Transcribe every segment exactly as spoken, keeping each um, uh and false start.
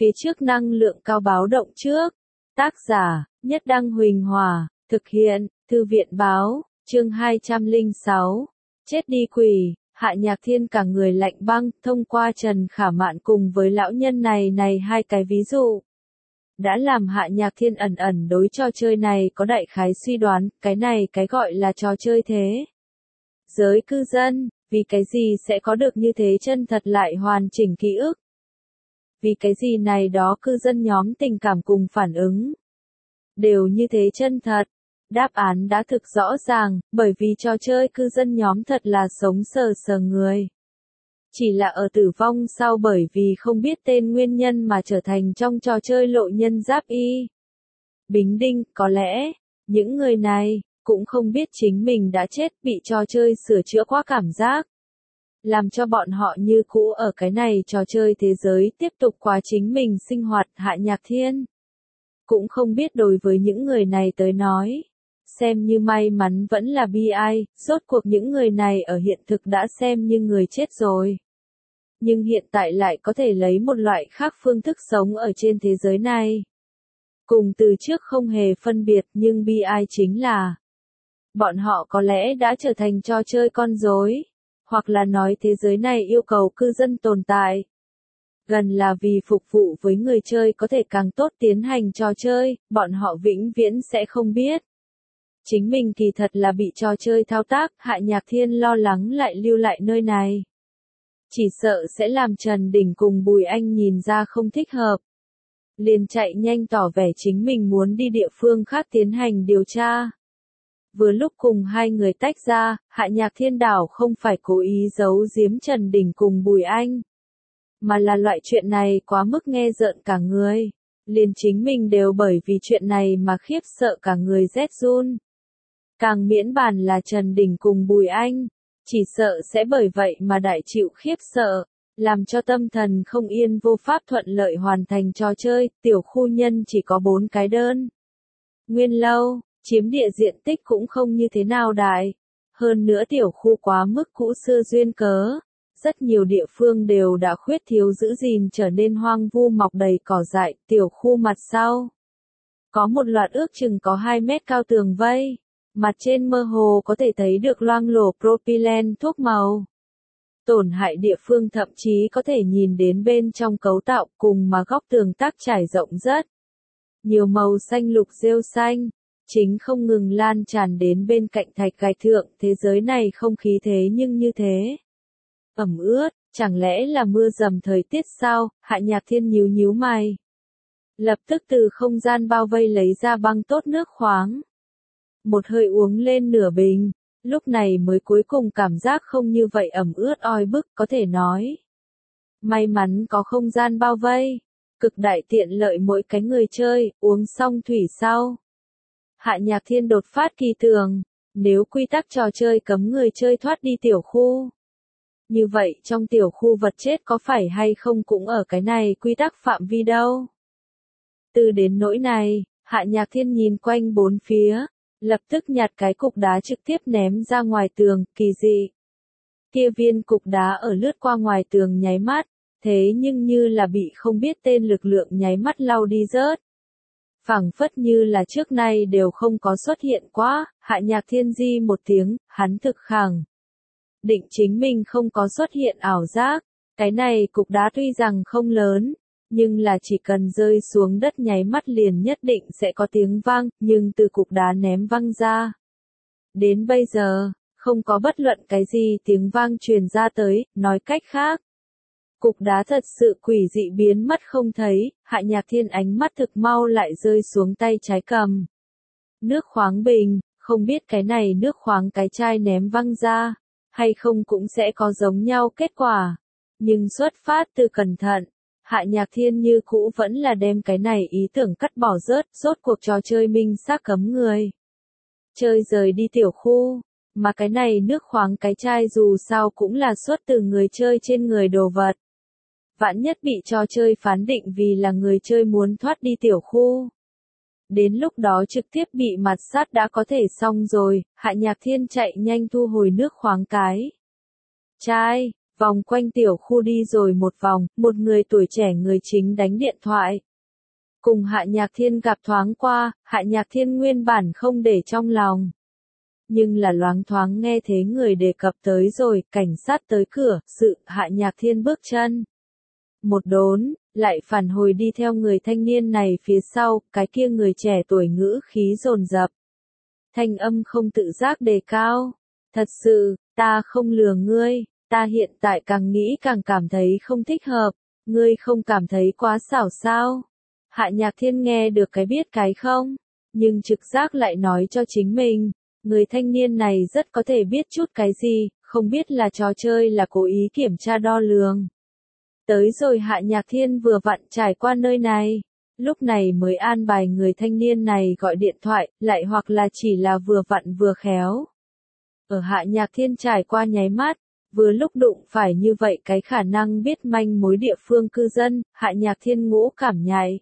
Phía trước năng lượng cao báo động trước. Tác giả, Nhất Đăng Huỳnh Hòa, thực hiện, Thư viện báo, chương hai trăm lẻ sáu. Chết đi quỷ, Hạ Nhạc Thiên cả người lạnh băng, thông qua Trần Khả Mạn cùng với lão nhân này này hai cái ví dụ. Đã làm Hạ Nhạc Thiên ẩn ẩn đối trò chơi này có đại khái suy đoán, cái này cái gọi là trò chơi thế. Giới cư dân, vì cái gì sẽ có được như thế chân thật lại hoàn chỉnh ký ức? Vì cái gì này đó cư dân nhóm tình cảm cùng phản ứng đều như thế chân thật? Đáp án đã thực rõ ràng, bởi vì trò chơi cư dân nhóm thật là sống sờ sờ người. Chỉ là ở tử vong sau bởi vì không biết tên nguyên nhân mà trở thành trong trò chơi lộ nhân giáp y. Bính đinh, có lẽ, những người này cũng không biết chính mình đã chết, bị trò chơi sửa chữa qua cảm giác. Làm cho bọn họ như cũ ở cái này trò chơi thế giới tiếp tục quá chính mình sinh hoạt. Hạ Nhạc Thiên cũng không biết đối với những người này tới nói, xem như may mắn vẫn là bi ai, rốt cuộc những người này ở hiện thực đã xem như người chết rồi. Nhưng hiện tại lại có thể lấy một loại khác phương thức sống ở trên thế giới này. Cùng từ trước không hề phân biệt, nhưng bi ai chính là bọn họ có lẽ đã trở thành trò chơi con rối, hoặc là nói thế giới này yêu cầu cư dân tồn tại. Gần là vì phục vụ với người chơi có thể càng tốt tiến hành trò chơi, bọn họ vĩnh viễn sẽ không biết. Chính mình kỳ thật là bị trò chơi thao tác. Hạ Nhạc Thiên lo lắng lại lưu lại nơi này. Chỉ sợ sẽ làm Trần Đình cùng Bùi Anh nhìn ra không thích hợp. Liền chạy nhanh tỏ vẻ chính mình muốn đi địa phương khác tiến hành điều tra. Vừa lúc cùng hai người tách ra, Hạ Nhạc Thiên đảo không phải cố ý giấu giếm Trần Đình cùng Bùi Anh. Mà là loại chuyện này quá mức nghe rợn cả người. Liền chính mình đều bởi vì chuyện này mà khiếp sợ cả người rét run. Càng miễn bàn là Trần Đình cùng Bùi Anh. Chỉ sợ sẽ bởi vậy mà đại chịu khiếp sợ. Làm cho tâm thần không yên vô pháp thuận lợi hoàn thành trò chơi. Tiểu khu nhân chỉ có bốn cái đơn nguyên lâu, chiếm địa diện tích cũng không như thế nào đại. Hơn nữa tiểu khu quá mức cũ xưa duyên cớ. Rất nhiều địa phương đều đã khuyết thiếu giữ gìn trở nên hoang vu mọc đầy cỏ dại. Tiểu khu mặt sau có một loạt ước chừng có hai mét cao tường vây. Mặt trên mơ hồ có thể thấy được loang lổ propylene thuốc màu. Tổn hại địa phương thậm chí có thể nhìn đến bên trong cấu tạo cùng mà góc tường tác trải rộng rất nhiều màu xanh lục rêu xanh. Chính không ngừng lan tràn đến bên cạnh thạch gạch thượng. Thế giới này không khí thế nhưng như thế. Ẩm ướt, chẳng lẽ là mưa dầm thời tiết sao? Hạ Nhạc Thiên nhíu nhíu mày. Lập tức từ không gian bao vây lấy ra băng tốt nước khoáng. Một hơi uống lên nửa bình, lúc này mới cuối cùng cảm giác không như vậy ẩm ướt oi bức, có thể nói. May mắn có không gian bao vây, cực đại tiện lợi mỗi cái người chơi, uống xong thủy sau. Hạ Nhạc Thiên đột phát kỳ tưởng, nếu quy tắc trò chơi cấm người chơi thoát đi tiểu khu. Như vậy trong tiểu khu vật chết có phải hay không cũng ở cái này quy tắc phạm vi đâu. Từ đến nỗi này, Hạ Nhạc Thiên nhìn quanh bốn phía. Lập tức nhặt cái cục đá trực tiếp ném ra ngoài tường, kỳ dị. Kia viên cục đá ở lướt qua ngoài tường nháy mắt, thế nhưng như là bị không biết tên lực lượng nháy mắt lau đi rớt. Phảng phất như là trước nay đều không có xuất hiện quá. Hạ Nhạc Thiên di một tiếng, hắn thực khẳng định chính mình không có xuất hiện ảo giác. Cái này cục đá tuy rằng không lớn, nhưng là chỉ cần rơi xuống đất nháy mắt liền nhất định sẽ có tiếng vang, nhưng từ cục đá ném văng ra. Đến bây giờ, không có bất luận cái gì tiếng vang truyền ra tới, nói cách khác. Cục đá thật sự quỷ dị biến mất không thấy. Hạ Nhạc Thiên ánh mắt thực mau lại rơi xuống tay trái cầm. Nước khoáng bình, không biết cái này nước khoáng cái chai ném văng ra, hay không cũng sẽ có giống nhau kết quả. Nhưng xuất phát từ cẩn thận. Hạ Nhạc Thiên như cũ vẫn là đem cái này ý tưởng cắt bỏ rớt, rốt cuộc trò chơi minh xác cấm người chơi rời đi tiểu khu, mà cái này nước khoáng cái chai dù sao cũng là xuất từ người chơi trên người đồ vật. Vạn nhất bị trò chơi phán định vì là người chơi muốn thoát đi tiểu khu. Đến lúc đó trực tiếp bị mặt sát đã có thể xong rồi. Hạ Nhạc Thiên chạy nhanh thu hồi nước khoáng cái chai, Vòng quanh tiểu khu đi rồi một vòng, một người tuổi trẻ người chính đánh điện thoại. Cùng Hạ Nhạc Thiên gặp thoáng qua, Hạ Nhạc Thiên nguyên bản không để trong lòng. Nhưng là loáng thoáng nghe thế người đề cập tới rồi, cảnh sát tới cửa, sự, Hạ Nhạc Thiên bước chân. Một đốn, lại phản hồi đi theo người thanh niên này phía sau, cái kia người trẻ tuổi ngữ khí dồn dập. Thanh âm không tự giác đề cao. Thật sự, ta không lừa ngươi, ta hiện tại càng nghĩ càng cảm thấy không thích hợp, ngươi không cảm thấy quá xảo sao? Hạ Nhạc Thiên nghe được cái biết cái không, nhưng trực giác lại nói cho chính mình, người thanh niên này rất có thể biết chút cái gì, không biết là trò chơi là cố ý kiểm tra đo lường. Tới rồi Hạ Nhạc Thiên vừa vặn trải qua nơi này, lúc này mới an bài người thanh niên này gọi điện thoại, lại hoặc là chỉ là vừa vặn vừa khéo. Ở Hạ Nhạc Thiên trải qua nháy mắt, vừa lúc đụng phải như vậy cái khả năng biết manh mối địa phương cư dân, Hạ Nhạc Thiên ngũ cảm nhạy.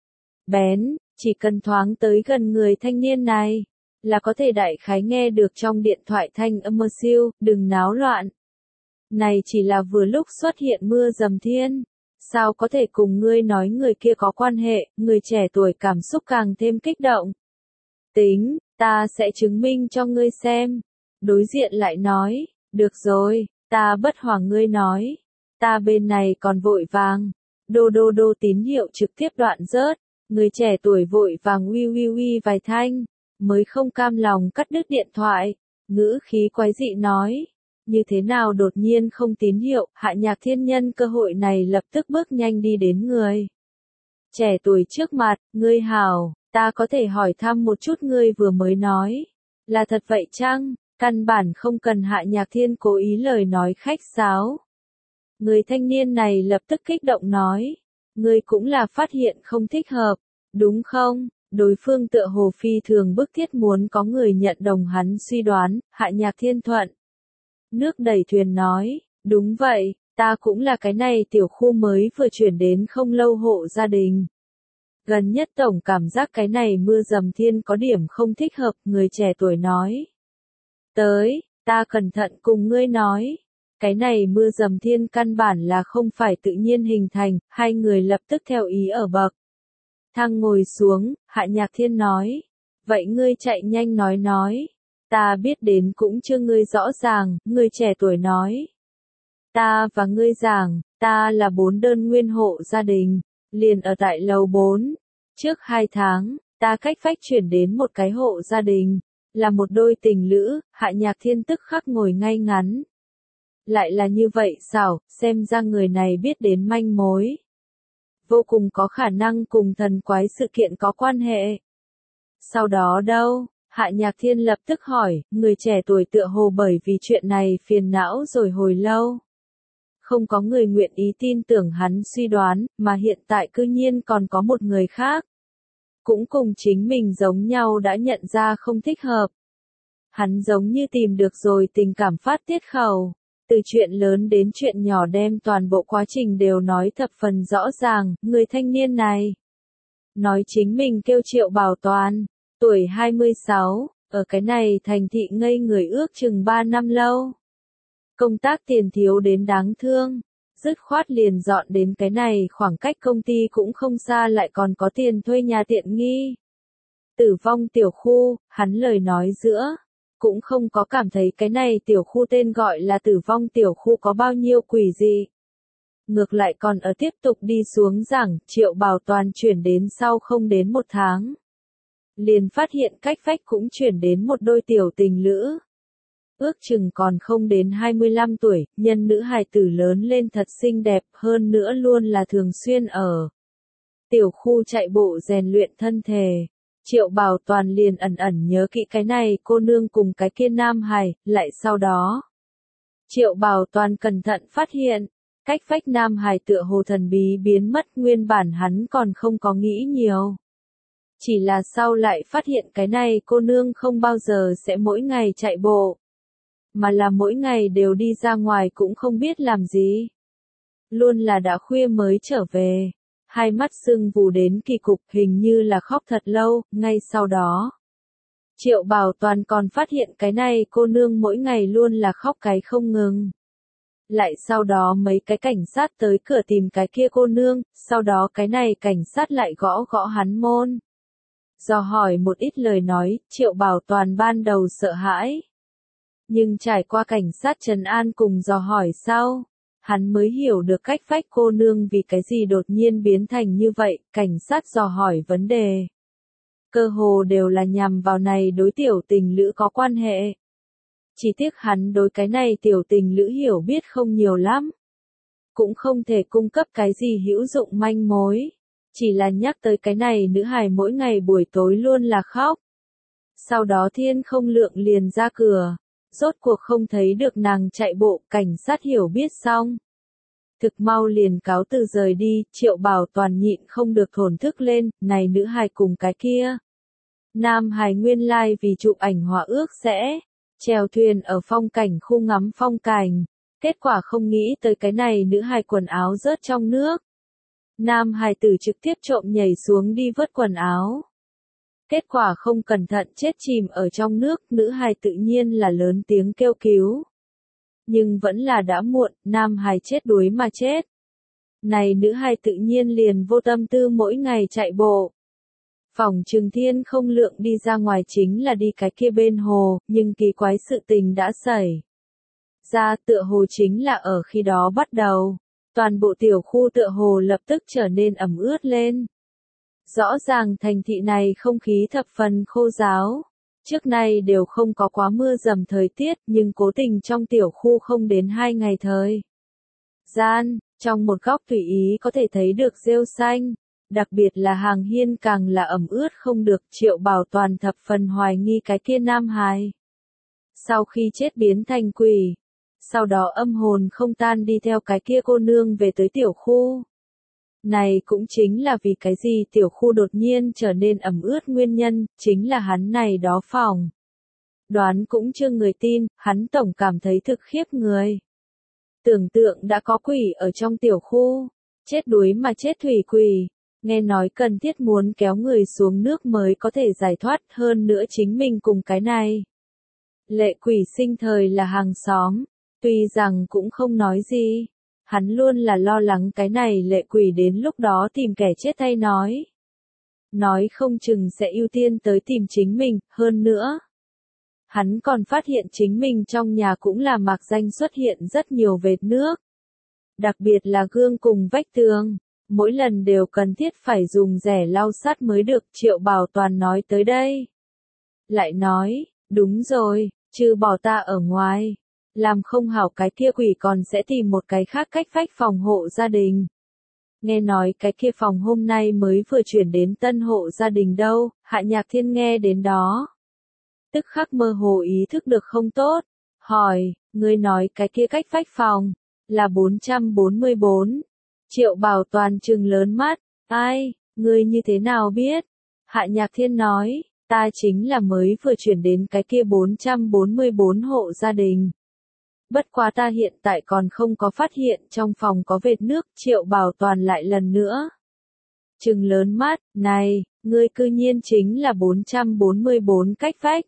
Bén, chỉ cần thoáng tới gần người thanh niên này, là có thể đại khái nghe được trong điện thoại thanh âm mơ siêu, đừng náo loạn. Này chỉ là vừa lúc xuất hiện mưa dầm thiên, sao có thể cùng ngươi nói người kia có quan hệ, người trẻ tuổi cảm xúc càng thêm kích động. Tính, ta sẽ chứng minh cho ngươi xem. Đối diện lại nói, được rồi, ta bất hòa ngươi nói, ta bên này còn vội vàng. Đô đô đô tín hiệu trực tiếp đoạn rớt, người trẻ tuổi vội vàng uy uy uy vài thanh, mới không cam lòng cắt đứt điện thoại, ngữ khí quái dị nói. Như thế nào đột nhiên không tín hiệu, Hạ Nhạc Thiên nhân cơ hội này lập tức bước nhanh đi đến người trẻ tuổi trước mặt, ngươi hảo, ta có thể hỏi thăm một chút ngươi vừa mới nói, là thật vậy chăng? Căn bản không cần Hạ Nhạc Thiên cố ý lời nói khách sáo. Người thanh niên này lập tức kích động nói, ngươi cũng là phát hiện không thích hợp, đúng không? Đối phương tựa hồ phi thường bức thiết muốn có người nhận đồng hắn suy đoán, Hạ Nhạc Thiên thuận. Nước đẩy thuyền nói, đúng vậy, ta cũng là cái này tiểu khu mới vừa chuyển đến không lâu hộ gia đình. Gần nhất tổng cảm giác cái này mưa dầm thiên có điểm không thích hợp, người trẻ tuổi nói. Tới, ta cẩn thận cùng ngươi nói. Cái này mưa dầm thiên căn bản là không phải tự nhiên hình thành, hai người lập tức theo ý ở bậc thang ngồi xuống, Hạ Nhạc Thiên nói. Vậy ngươi chạy nhanh nói nói. Ta biết đến cũng chưa ngươi rõ ràng, người trẻ tuổi nói. Ta và ngươi giảng, ta là bốn đơn nguyên hộ gia đình, liền ở tại lầu bốn. Trước hai tháng, ta cách phách chuyển đến một cái hộ gia đình, là một đôi tình lữ, Hạ Nhạc Thiên tức khắc ngồi ngay ngắn. Lại là như vậy xảo, xem ra người này biết đến manh mối. Vô cùng có khả năng cùng thần quái sự kiện có quan hệ. Sau đó đâu? Hạ Nhạc Thiên lập tức hỏi, người trẻ tuổi tựa hồ bởi vì chuyện này phiền não rồi hồi lâu. Không có người nguyện ý tin tưởng hắn suy đoán, mà hiện tại cư nhiên còn có một người khác. Cũng cùng chính mình giống nhau đã nhận ra không thích hợp. Hắn giống như tìm được rồi tình cảm phát tiết khẩu. Từ chuyện lớn đến chuyện nhỏ đem toàn bộ quá trình đều nói thập phần rõ ràng, người thanh niên này. Nói chính mình kêu Triệu Bảo Toàn. Tuổi hai mươi sáu, ở cái này thành thị ngây người ước chừng ba năm lâu. Công tác tiền thiếu đến đáng thương, dứt khoát liền dọn đến cái này khoảng cách công ty cũng không xa lại còn có tiền thuê nhà tiện nghi. Tử vong tiểu khu, hắn lời nói giữa, cũng không có cảm thấy cái này tiểu khu tên gọi là tử vong tiểu khu có bao nhiêu quỷ gì. Ngược lại còn ở tiếp tục đi xuống giảng, Triệu Bảo Toàn chuyển đến sau không đến một tháng. Liền phát hiện cách vách cũng chuyển đến một đôi tiểu tình lữ. Ước chừng còn không đến hai mươi lăm tuổi, nhân nữ hài tử lớn lên thật xinh đẹp, hơn nữa luôn là thường xuyên ở tiểu khu chạy bộ rèn luyện thân thể. Triệu Bảo Toàn liền ẩn ẩn nhớ kỹ cái này cô nương cùng cái kia nam hài, lại sau đó. Triệu Bảo Toàn cẩn thận phát hiện, cách vách nam hài tựa hồ thần bí biến mất, nguyên bản hắn còn không có nghĩ nhiều. Chỉ là sau lại phát hiện cái này cô nương không bao giờ sẽ mỗi ngày chạy bộ. Mà là mỗi ngày đều đi ra ngoài cũng không biết làm gì. Luôn là đã khuya mới trở về. Hai mắt sưng vù đến kỳ cục, hình như là khóc thật lâu, ngay sau đó. Triệu Bảo Toàn còn phát hiện cái này cô nương mỗi ngày luôn là khóc cái không ngừng. Lại sau đó mấy cái cảnh sát tới cửa tìm cái kia cô nương, sau đó cái này cảnh sát lại gõ gõ hắn môn. Dò hỏi một ít lời nói, Triệu Bảo Toàn ban đầu sợ hãi. Nhưng trải qua cảnh sát trấn an cùng dò hỏi sau, hắn mới hiểu được cách phách cô nương vì cái gì đột nhiên biến thành như vậy, cảnh sát dò hỏi vấn đề. Cơ hồ đều là nhằm vào này đối tiểu tình lữ có quan hệ. Chỉ tiếc hắn đối cái này tiểu tình lữ hiểu biết không nhiều lắm. Cũng không thể cung cấp cái gì hữu dụng manh mối. Chỉ là nhắc tới cái này nữ hài mỗi ngày buổi tối luôn là khóc. Sau đó thiên không lượng liền ra cửa. Rốt cuộc không thấy được nàng chạy bộ, cảnh sát hiểu biết xong. Thực mau liền cáo từ rời đi, Triệu Bảo Toàn nhịn không được thổn thức lên, này nữ hài cùng cái kia. Nam hài nguyên lai vì chụp ảnh hòa ước sẽ chèo thuyền ở phong cảnh khu ngắm phong cảnh. Kết quả không nghĩ tới cái này nữ hài quần áo rớt trong nước. Nam hài tử trực tiếp trộm nhảy xuống đi vớt quần áo. Kết quả không cẩn thận chết chìm ở trong nước, nữ hài tự nhiên là lớn tiếng kêu cứu. Nhưng vẫn là đã muộn, nam hài chết đuối mà chết. Này nữ hài tự nhiên liền vô tâm tư mỗi ngày chạy bộ. Phòng Trường Thiên không lượng đi ra ngoài chính là đi cái kia bên hồ, nhưng kỳ quái sự tình đã xảy ra, tựa hồ chính là ở khi đó bắt đầu. Toàn bộ tiểu khu tựa hồ lập tức trở nên ẩm ướt lên. Rõ ràng thành thị này không khí thập phần khô ráo. Trước nay đều không có quá mưa dầm thời tiết, nhưng cố tình trong tiểu khu không đến hai ngày thời gian, trong một góc tùy ý có thể thấy được rêu xanh. Đặc biệt là hàng hiên càng là ẩm ướt không được, Triệu Bảo Toàn thập phần hoài nghi cái kia nam hài. Sau khi chết biến thành quỷ, sau đó âm hồn không tan đi theo cái kia cô nương về tới tiểu khu. Này cũng chính là vì cái gì tiểu khu đột nhiên trở nên ẩm ướt nguyên nhân, chính là hắn này đó phòng. Đoán cũng chưa người tin, hắn tổng cảm thấy thực khiếp người. Tưởng tượng đã có quỷ ở trong tiểu khu, chết đuối mà chết thủy quỷ. Nghe nói cần thiết muốn kéo người xuống nước mới có thể giải thoát, hơn nữa chính mình cùng cái này. Lệ quỷ sinh thời là hàng xóm, tuy rằng cũng không nói gì, hắn luôn là lo lắng cái này lệ quỷ đến lúc đó tìm kẻ chết thay nói. Nói không chừng sẽ ưu tiên tới tìm chính mình, hơn nữa. Hắn còn phát hiện chính mình trong nhà cũng là mạc danh xuất hiện rất nhiều vệt nước. Đặc biệt là gương cùng vách tường. Mỗi lần đều cần thiết phải dùng rẻ lau sắt mới được, Triệu Bảo Toàn nói tới đây. Lại nói, đúng rồi, trừ bỏ ta ở ngoài, làm không hảo cái kia quỷ còn sẽ tìm một cái khác cách phách phòng hộ gia đình. Nghe nói cái kia phòng hôm nay mới vừa chuyển đến tân hộ gia đình đâu, Hạ Nhạc Thiên nghe đến đó. Tức khắc mơ hồ ý thức được không tốt, hỏi, ngươi nói cái kia cách phách phòng, là bốn trăm bốn mươi bốn. Triệu Bảo Toàn trừng lớn mắt, ai, ngươi như thế nào biết? Hạ Nhạc Thiên nói, ta chính là mới vừa chuyển đến cái kia bốn trăm bốn mươi bốn hộ gia đình. Bất quá ta hiện tại còn không có phát hiện trong phòng có vệt nước, Triệu Bảo Toàn lại lần nữa. Trừng lớn mắt, này, ngươi cư nhiên chính là bốn trăm bốn mươi bốn cách vách.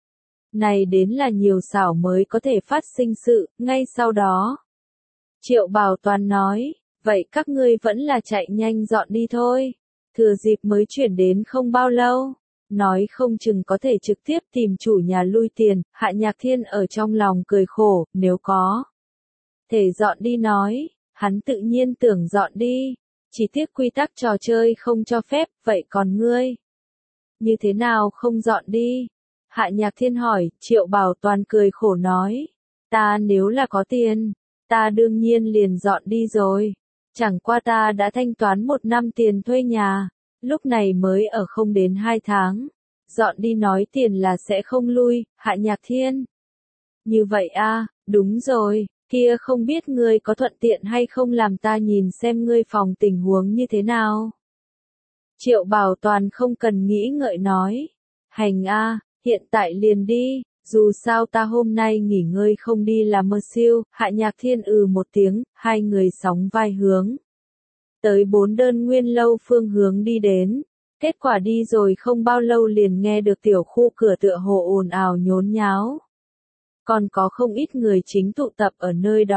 Này đến là nhiều xảo mới có thể phát sinh sự, ngay sau đó. Triệu Bảo Toàn nói. Vậy các ngươi vẫn là chạy nhanh dọn đi thôi. Thừa dịp mới chuyển đến không bao lâu. Nói không chừng có thể trực tiếp tìm chủ nhà lui tiền. Hạ Nhạc Thiên ở trong lòng cười khổ, nếu có thể dọn đi nói, hắn tự nhiên tưởng dọn đi. Chỉ tiếc quy tắc trò chơi không cho phép, vậy còn ngươi? Như thế nào không dọn đi? Hạ Nhạc Thiên hỏi, Triệu Bảo Toàn cười khổ nói. Ta nếu là có tiền, ta đương nhiên liền dọn đi rồi. Chẳng qua ta đã thanh toán một năm tiền thuê nhà, lúc này mới ở không đến hai tháng. Dọn đi nói tiền là sẽ không lui, Hạ Nhạc Thiên. Như vậy a, đúng rồi, kia không biết ngươi có thuận tiện hay không làm ta nhìn xem ngươi phòng tình huống như thế nào. Triệu Bảo Toàn không cần nghĩ ngợi nói. Hành a, hiện tại liền đi, dù sao ta hôm nay nghỉ ngơi không đi làm mơ siêu, Hạ Nhạc Thiên ừ một tiếng, hai người sóng vai hướng. Tới bốn đơn nguyên lâu phương hướng đi đến, kết quả đi rồi không bao lâu liền nghe được tiểu khu cửa tựa hồ ồn ào nhốn nháo. Còn có không ít người chính tụ tập ở nơi đó,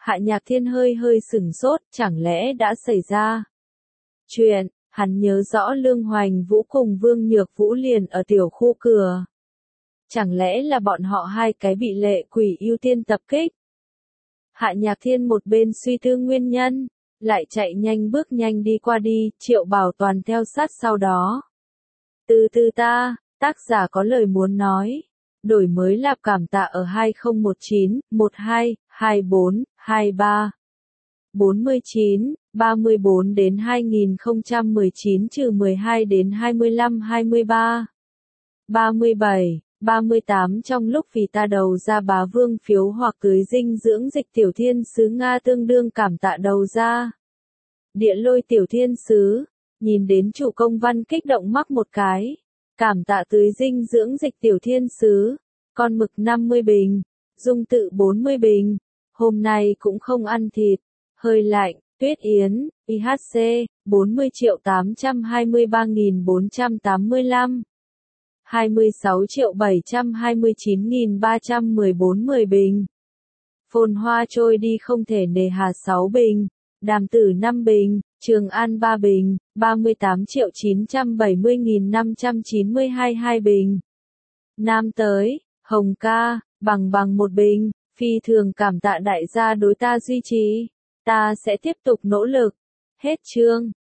Hạ Nhạc Thiên hơi hơi sửng sốt, chẳng lẽ đã xảy ra chuyện, hắn nhớ rõ Lương Hoành Vũ cùng Vương Nhược Vũ liền ở tiểu khu cửa. Chẳng lẽ là bọn họ hai cái bị lệ quỷ ưu tiên tập kích? Hạ Nhạc Thiên một bên suy tư nguyên nhân, lại chạy nhanh bước nhanh đi qua đi, Triệu Bảo Toàn theo sát sau đó. Từ từ ta, tác giả có lời muốn nói. Đổi mới lạp cảm tạ ở hai không một chín, một hai, hai bốn, hai ba, bốn chín, ba bốn đến hai không một chín trừ mười hai đến hai mươi lăm hai mươi ba, ba mươi bảy, ba mươi tám trong lúc vì ta đầu ra bá vương phiếu hoặc tưới dinh dưỡng dịch tiểu thiên sứ Nga tương đương cảm tạ đầu ra. Địa lôi tiểu thiên sứ, nhìn đến chủ công văn kích động mắc một cái. Cảm tạ tưới dinh dưỡng dịch tiểu thiên sứ, con mực năm mươi bình, dung tự bốn mươi bình, hôm nay cũng không ăn thịt, hơi lạnh, Tuyết Yến, i hát xê, bốn mươi triệu tám trăm hai mươi ba nghìn bốn trăm tám mươi lăm, hai mươi sáu triệu bảy trăm hai mươi chín nghìn ba trăm mười bốn mười bình. Phồn Hoa trôi đi không thể nề hà sáu bình, Đàm Tử năm bình, Trường An ba bình, ba mươi tám triệu chín trăm bảy mươi nghìn năm trăm chín mươi hai hai bình. Nam tới, Hồng ca, bằng bằng một bình, phi thường cảm tạ đại gia đối ta duy trì. Ta sẽ tiếp tục nỗ lực. Hết chương.